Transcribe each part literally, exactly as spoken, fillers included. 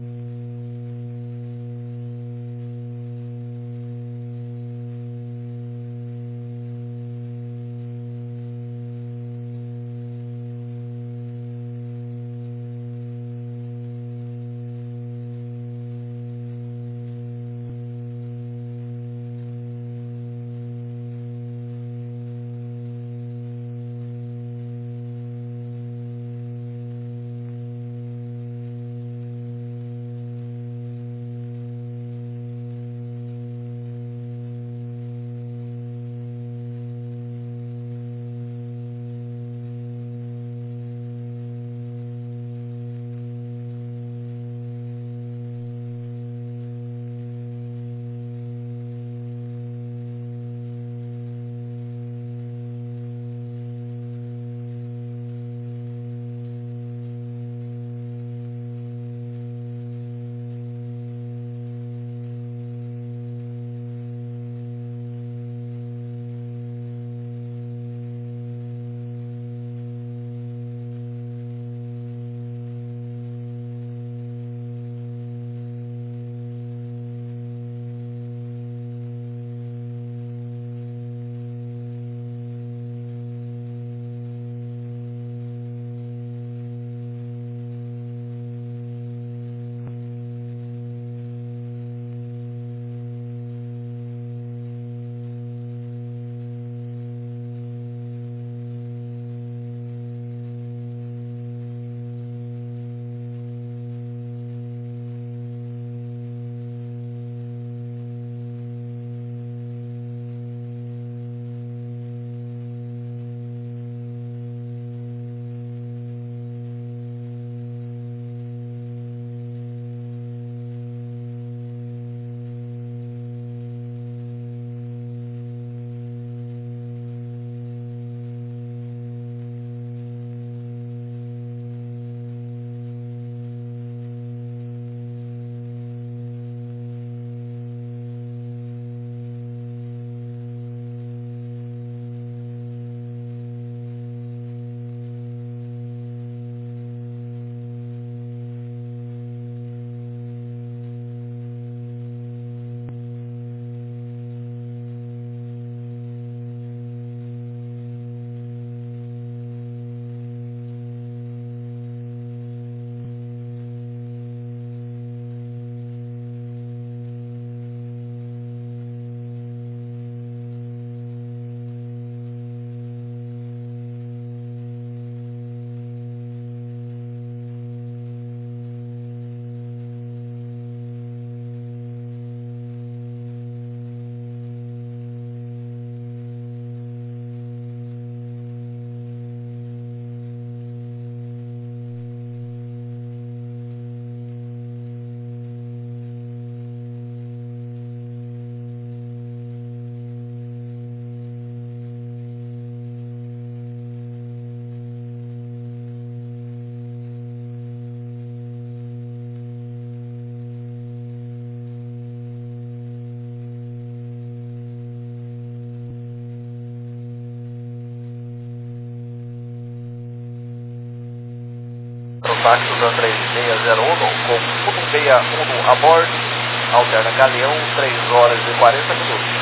táxi da três seis zero um com um seis um a bordo, alterna Galeão, três horas e quarenta minutos.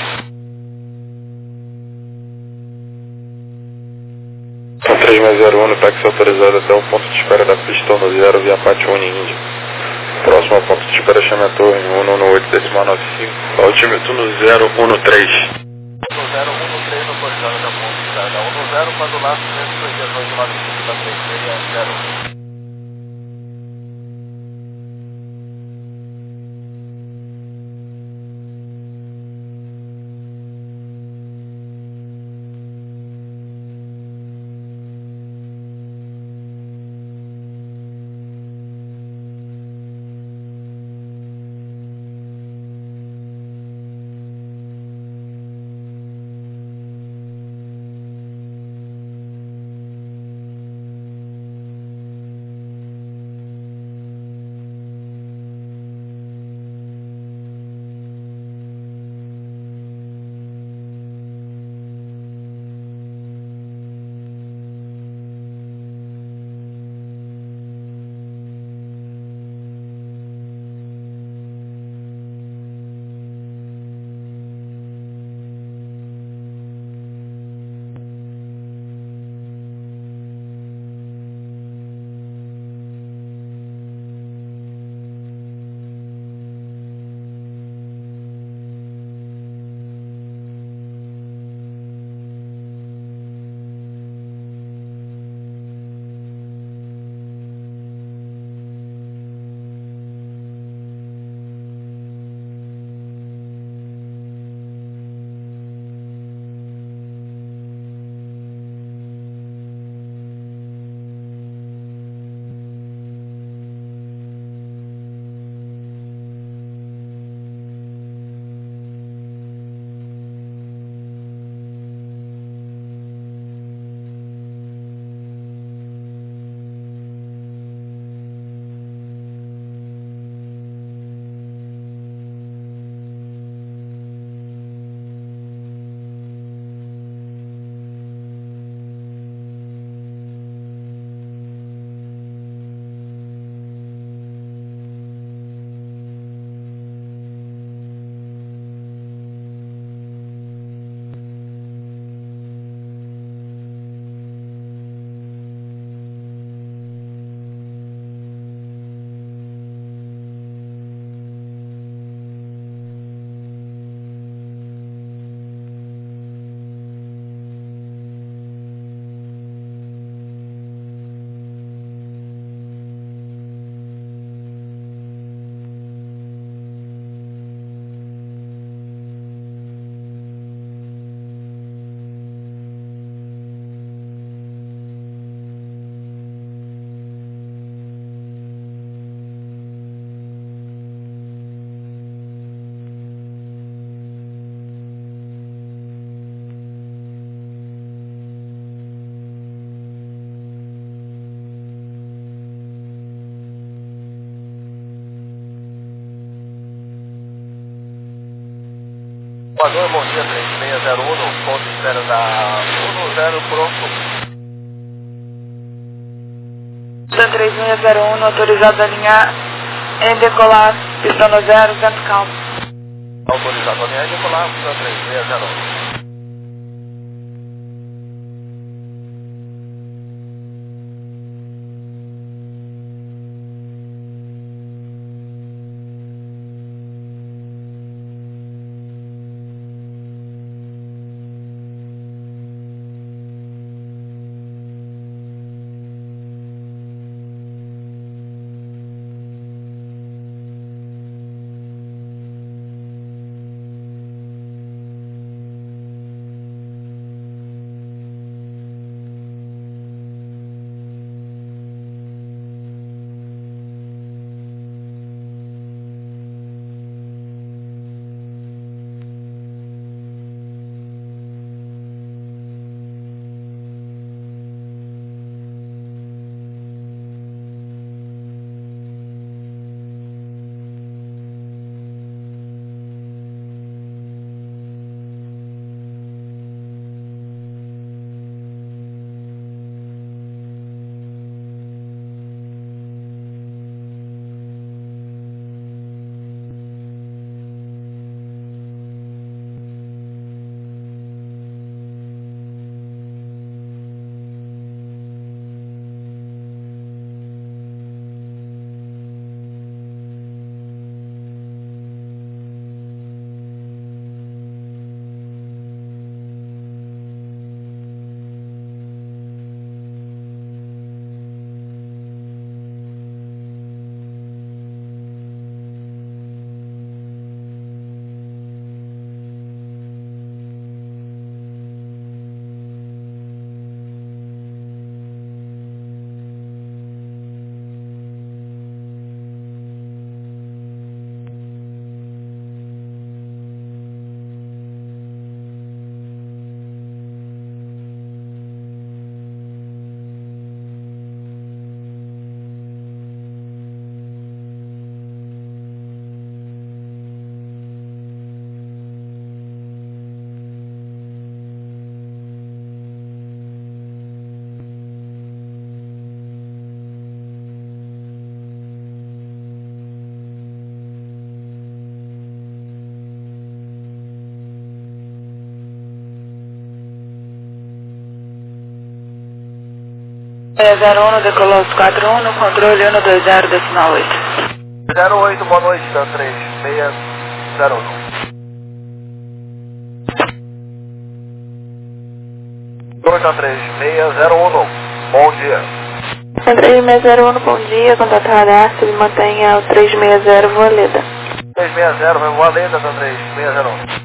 três seis zero um, táxi autorizado até o ponto de espera da pista no zero via Pátio Uni, próximo ao ponto de espera Chametô em um um oito decimal nove cinco, altimetro no zero um três. No zero um três autorizado até o ponto de espera da um zero, quando lá duzentos e dezoito nove cinco da três seis zero um. Boa noite, bom dia, três seis zero um, ponto de espera da um zero, pronto. três seis zero um, autorizado a alinhar em decolar, pista no zero, vento calmo. Autorizado a alinhar em decolar, pista três seis zero um. zero um, decolou os quatro um, no controle um dois zero, decimal oito. zero oito, boa noite, da três seis zero um. Dois três seis zero um, bom dia. três seis zero um, bom dia, contato radar, se mantenha o três seis zero, Voaleda. três seis zero, Voaleda, da três seis zero um.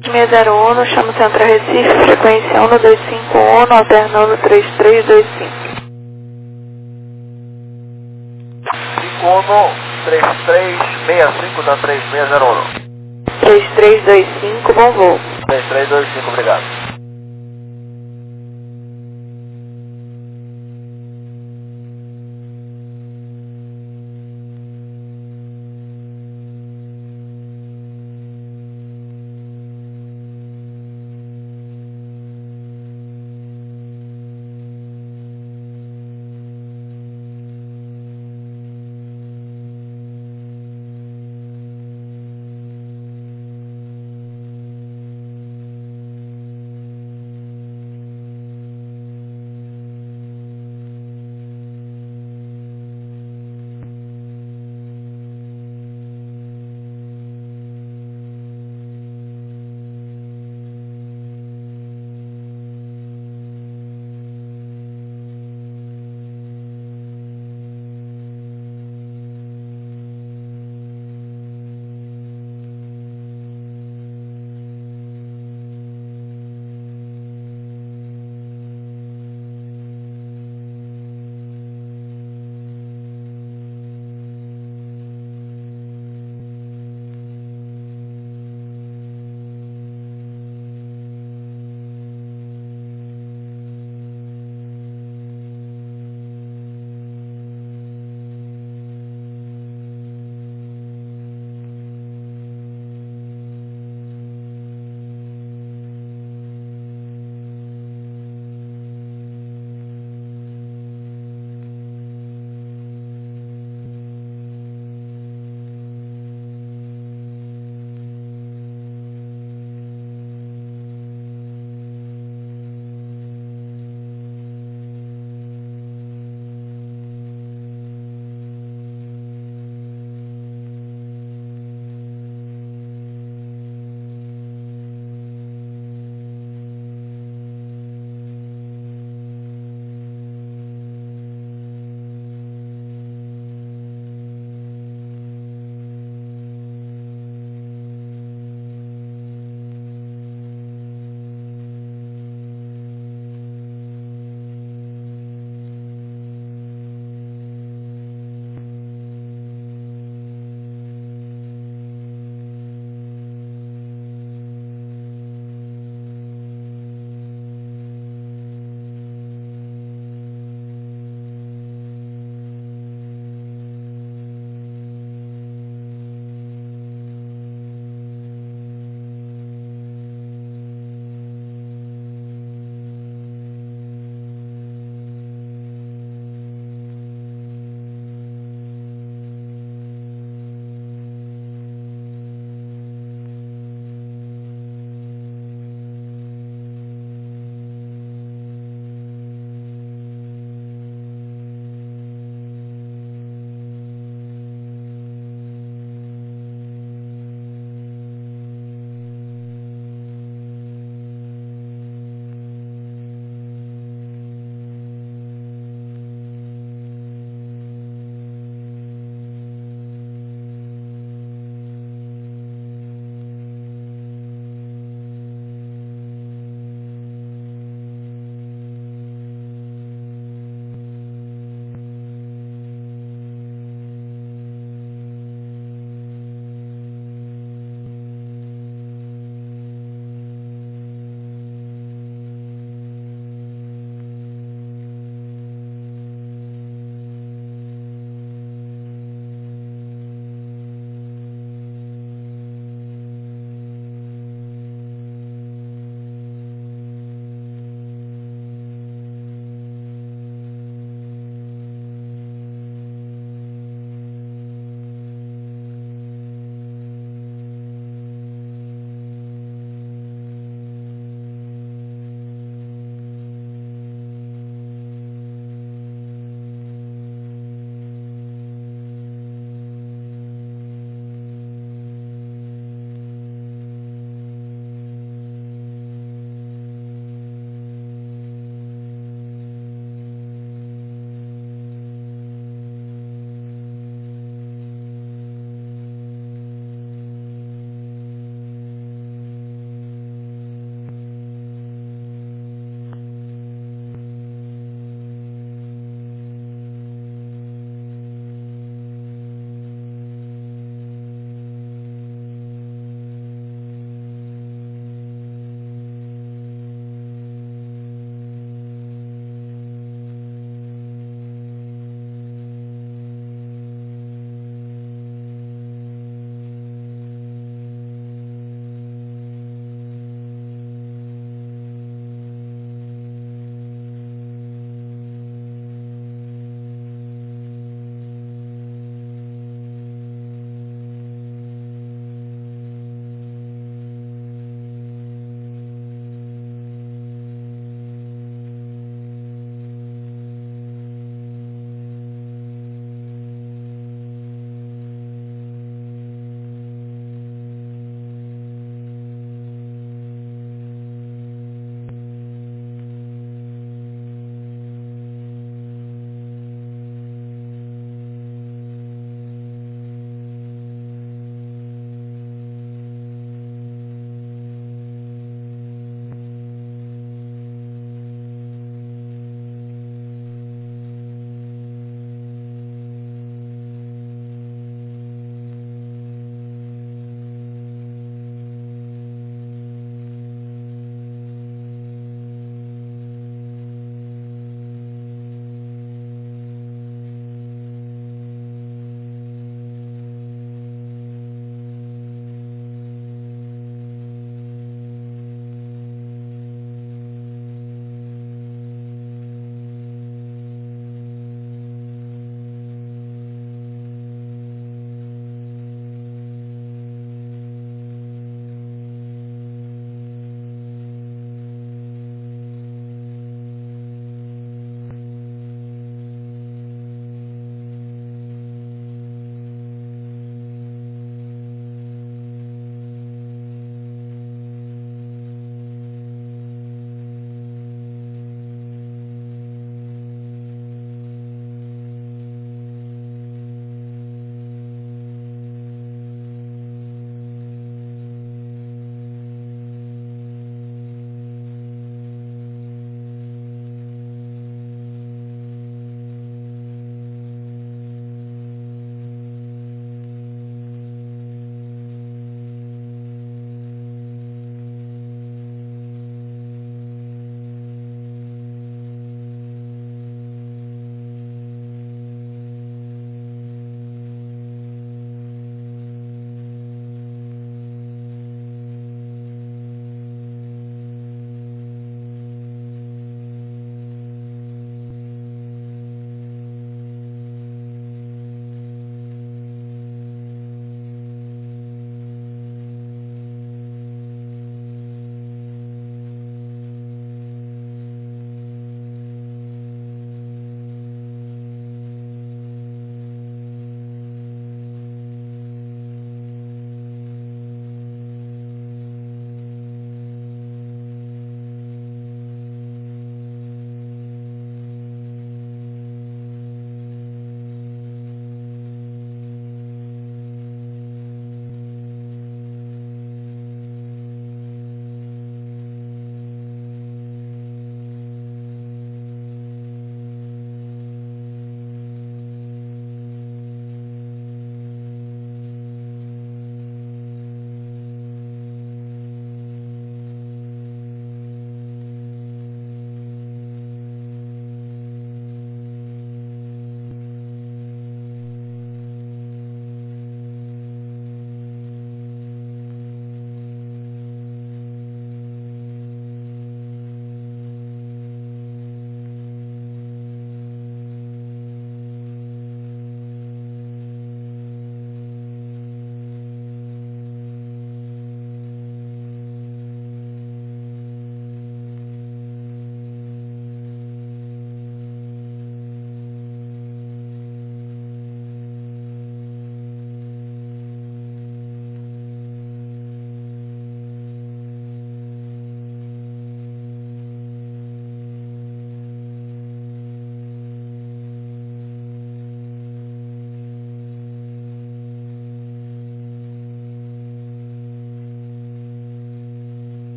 seis zero um, chama Centro Recife, frequência um dois cinco um, alternando três três dois cinco. cinco um, três três seis cinco da três seis zero um. três três dois cinco, bom voo. três três dois cinco, obrigado.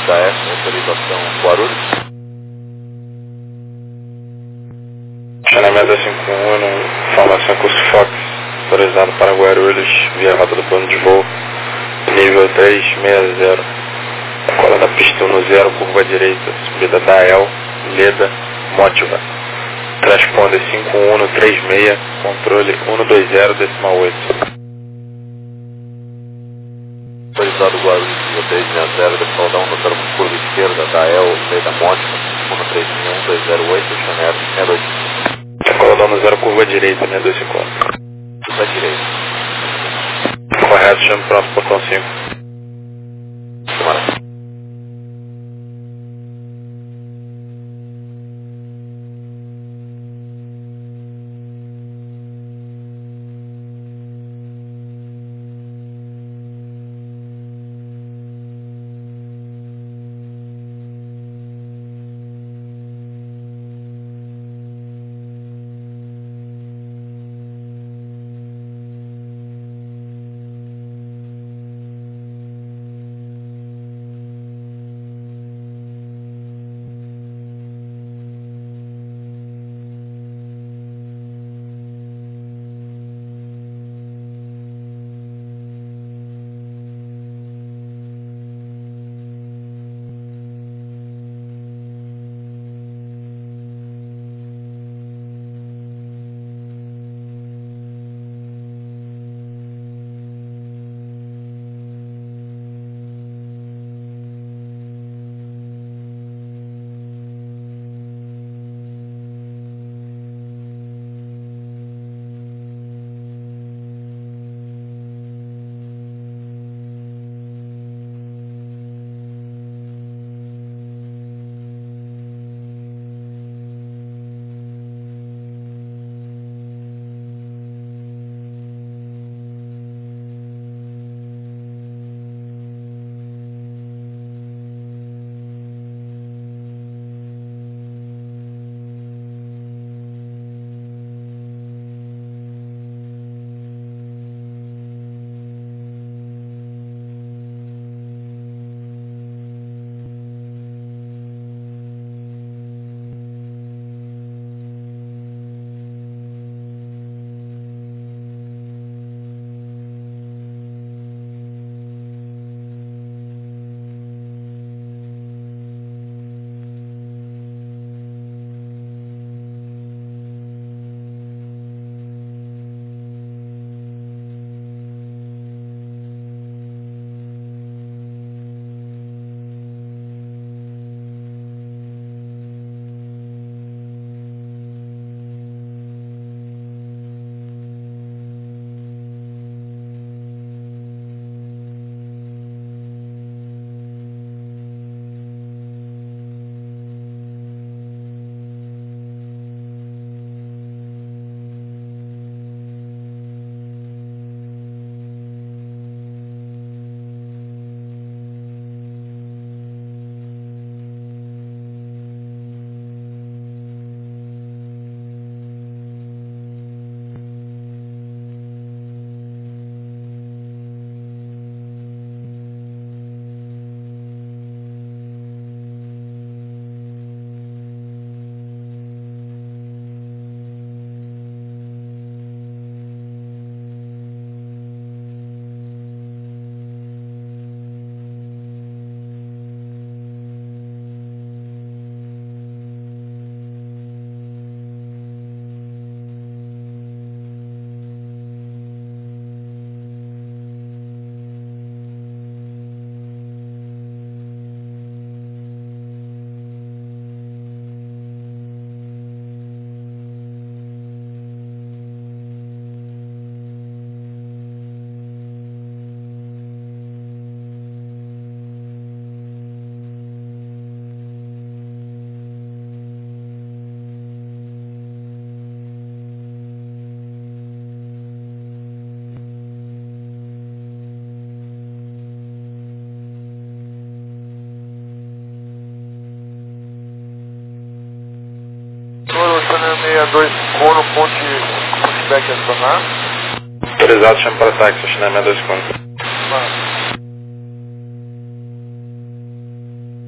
da F, autorização Guarulhos. Chaneamento cinco um, informação curso Fox, autorizado para Guarulhos, via rota do plano de voo, nível três seis zero, cola da pista um zero, curva direita, subida da El, Leda, Mótiva, transponder cinco um três seis, controle um dois zero, decimal oito. Autorizado Guarulhos, nível três seis zero, decimal um, notando curva esquerda da El, Leda, Mótiva, um três seis um dois zero oito, Chanel seis dois cinco. Cola zero, curva direita, seis dois cinco um. Curva direita. Correto, chamo próximo, portão cinco. Maravilha. seis dois Cono, ponte pushback acionar. Autorizado, chama para táxi, China seis dois Cono. Mano.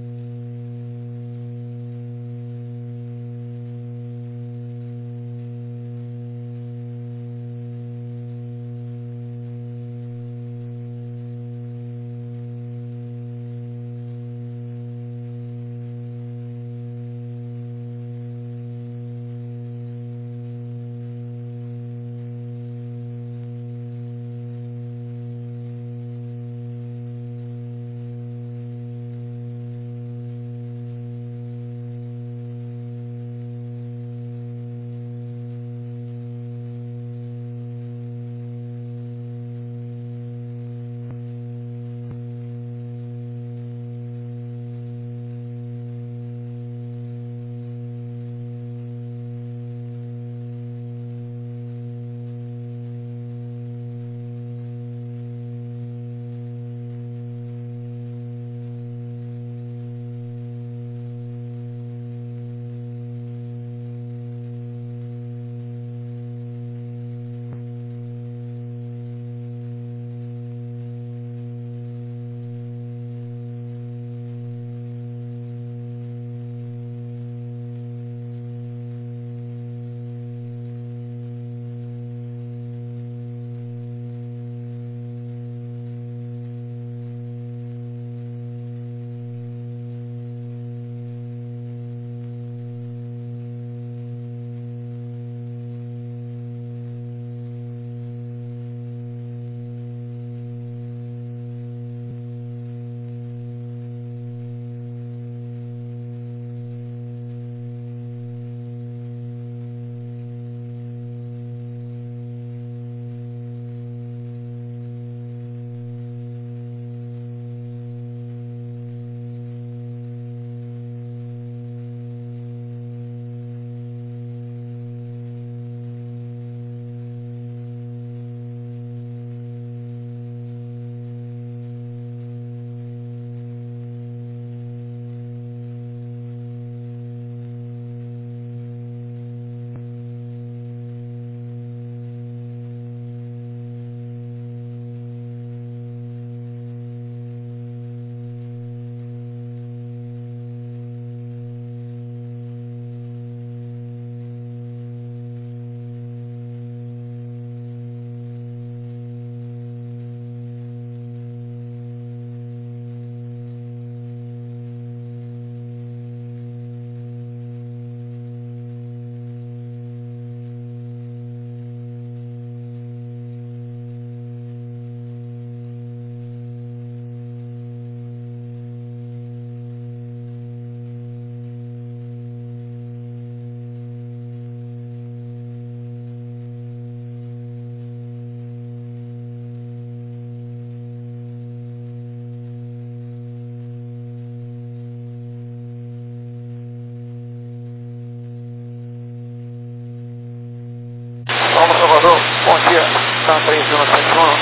Tá três um sete um.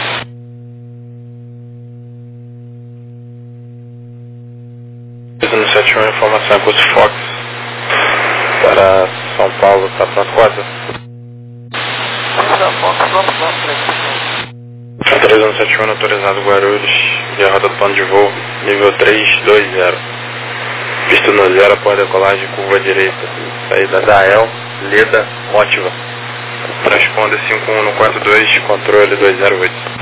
três um sete um, informação curso Fox para São Paulo, tá pronto quatro. Da Fox, pronto, pronto, três um. três um sete um, autorizado Guarulhos, via rota do plano de voo, nível três dois zero. Pista no zero após decolagem, curva direita, saída da E L, Leda, Mótiva. Transponder cinco um um quatro dois, controle dois zero oito.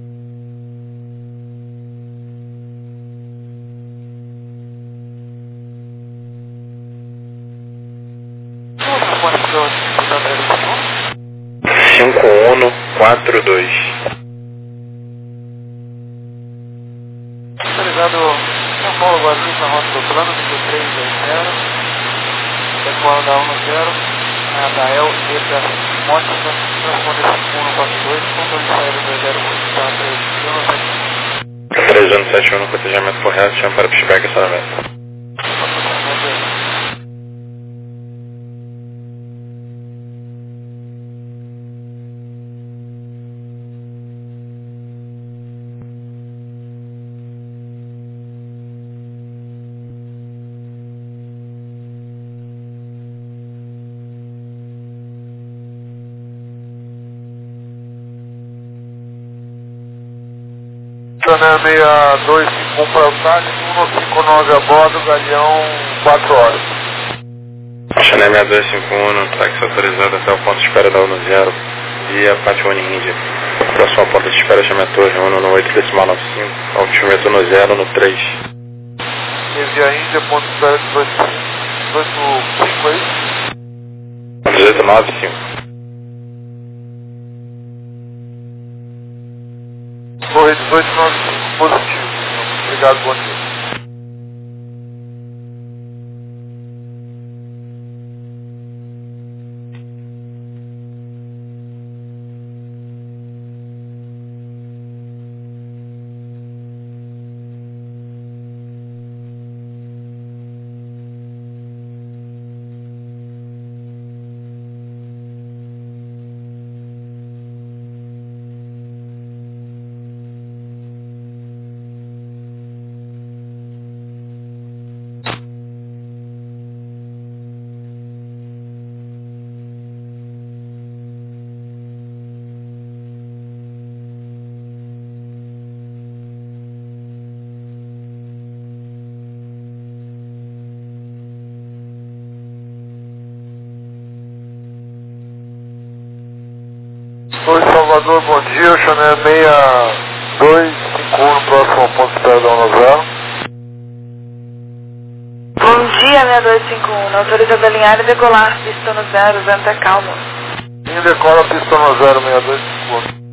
cinco um um quatro dois. Autorizado São Paulo, Guarulhos, na rota do plano, nível três dois zero. Decola da um zero, na da E L, Leda, Mótica, transponder cinco um um quatro dois, controle de saída dois zero oito, tá três um sete um. três um sete um no cotejamento correto, chama para pushback e acionamento. Chanel seis dois cinco um para o Tag, um cinco nove a bordo, Galeão quatro horas. Chanel seis dois cinco um, táxi autorizado até o ponto de espera da U N zero, via Patione Índia. Próxima porta de espera chama Torre um no oito decimal nove cinco, altimetro no zero no três. Via Índia, ponto de espera dezoito cinco, é isso? dezoito nove cinco. Torre dezoito nove cinco, positivo. Obrigado, bom dia. Oi, Salvador, bom dia. O Chanel seis dois cinco um, próximo ao ponto de espera da U N zero. Bom dia, seis dois cinco um. Autorizado a alinhar e decolar, pista no zero, vento é calmo. Linha decola, pista no zero, seis dois cinco um.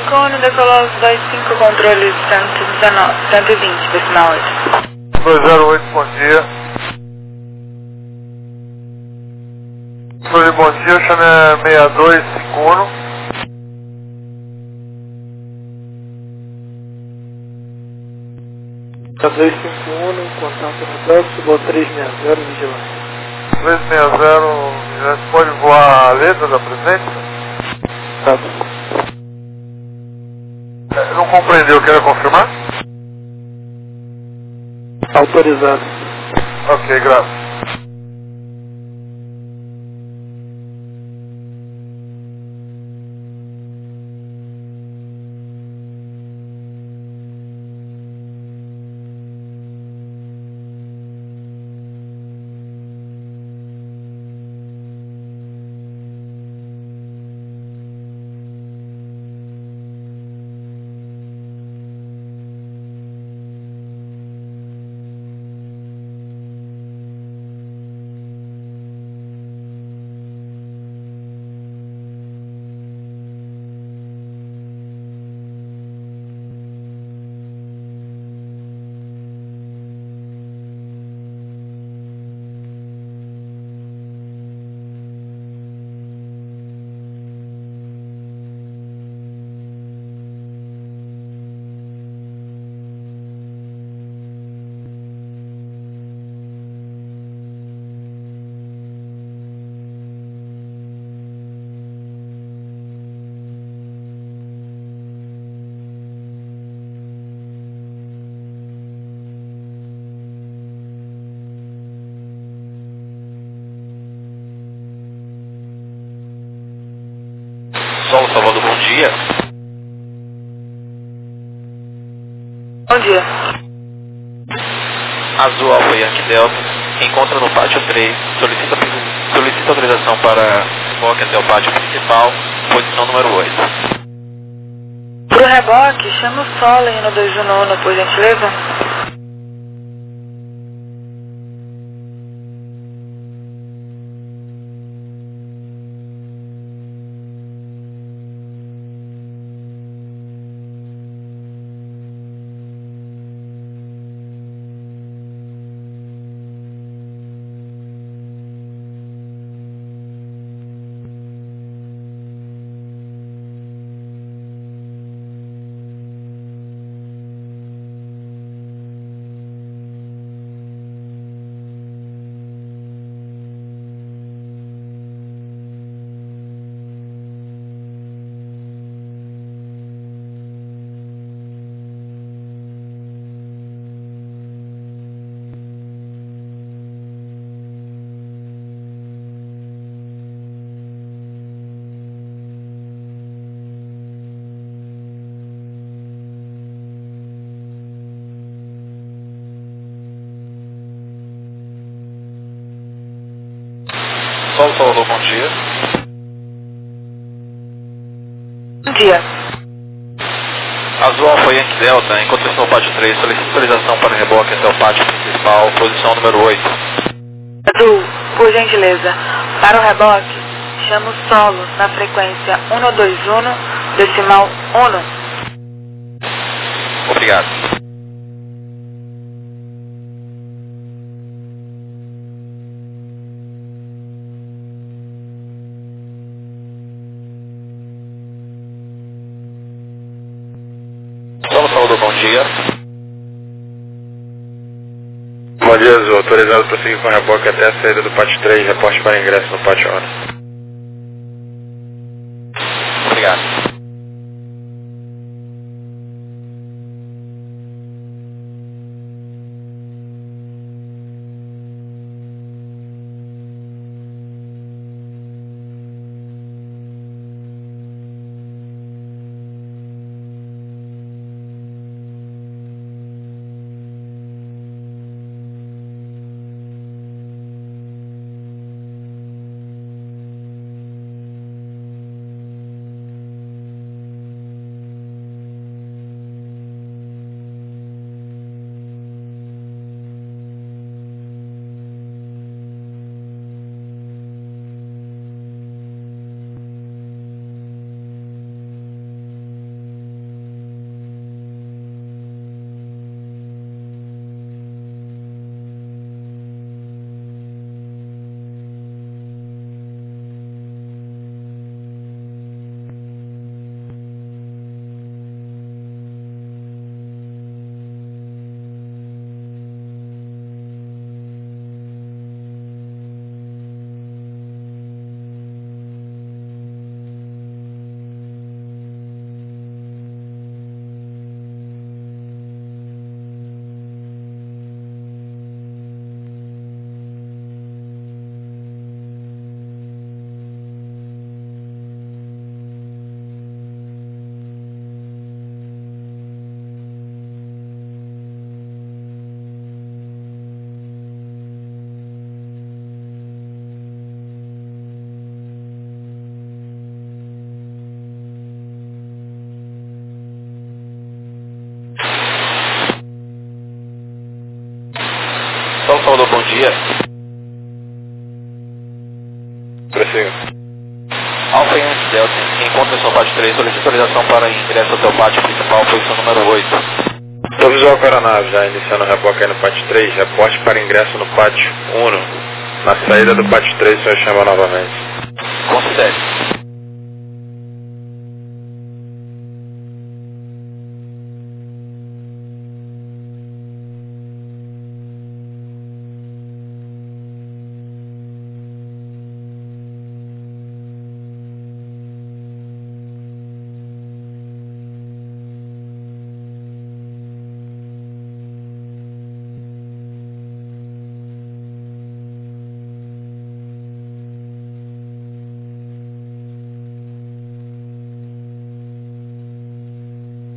Falcone, decolou dois cinco, controle cento e dezenove, cento e vinte, decimal oito. dois zero oito, bom dia. Controle, bom dia, chame seis dois cinco um. dois cinco um, contato redoxo, voo três seis zero, vigilância. três seis zero, vigilância, pode voar a letra da presença? Tá. É, não compreendeu, quer confirmar? Autorizado. Ok, graças. Sol Salvador, bom dia. Bom dia. Azul Alfa Yankee Delta, encontra no pátio três, solicita, solicita autorização para reboque até o pátio principal, posição número oito. Pro reboque, chama o Solo aí no dois um, por gentileza. Sol Salvador, bom dia. Bom dia. Azul Alfa Yankee Delta, encontra-se no pátio três, solicita autorização para reboque até o pátio principal, posição número oito. Azul, por gentileza, para o reboque, chama o Solo na frequência um dois um, decimal um. Obrigado. Sol Salvador, bom dia. Bom dia, Azul. Autorizado para seguir com reboque até a saída do pátio três, reporte para ingresso no pátio um. Obrigado. dia. Prossiga. Alfa Yankee Delta, encontra seu pátio três, solicita autorização para ingresso ao teu pátio principal, posição número oito. Tô visual com a aeronave, já iniciando o reboque aí no pátio três, reporte para ingresso no pátio um. Na saída do pátio três, o senhor chama novamente. Considere.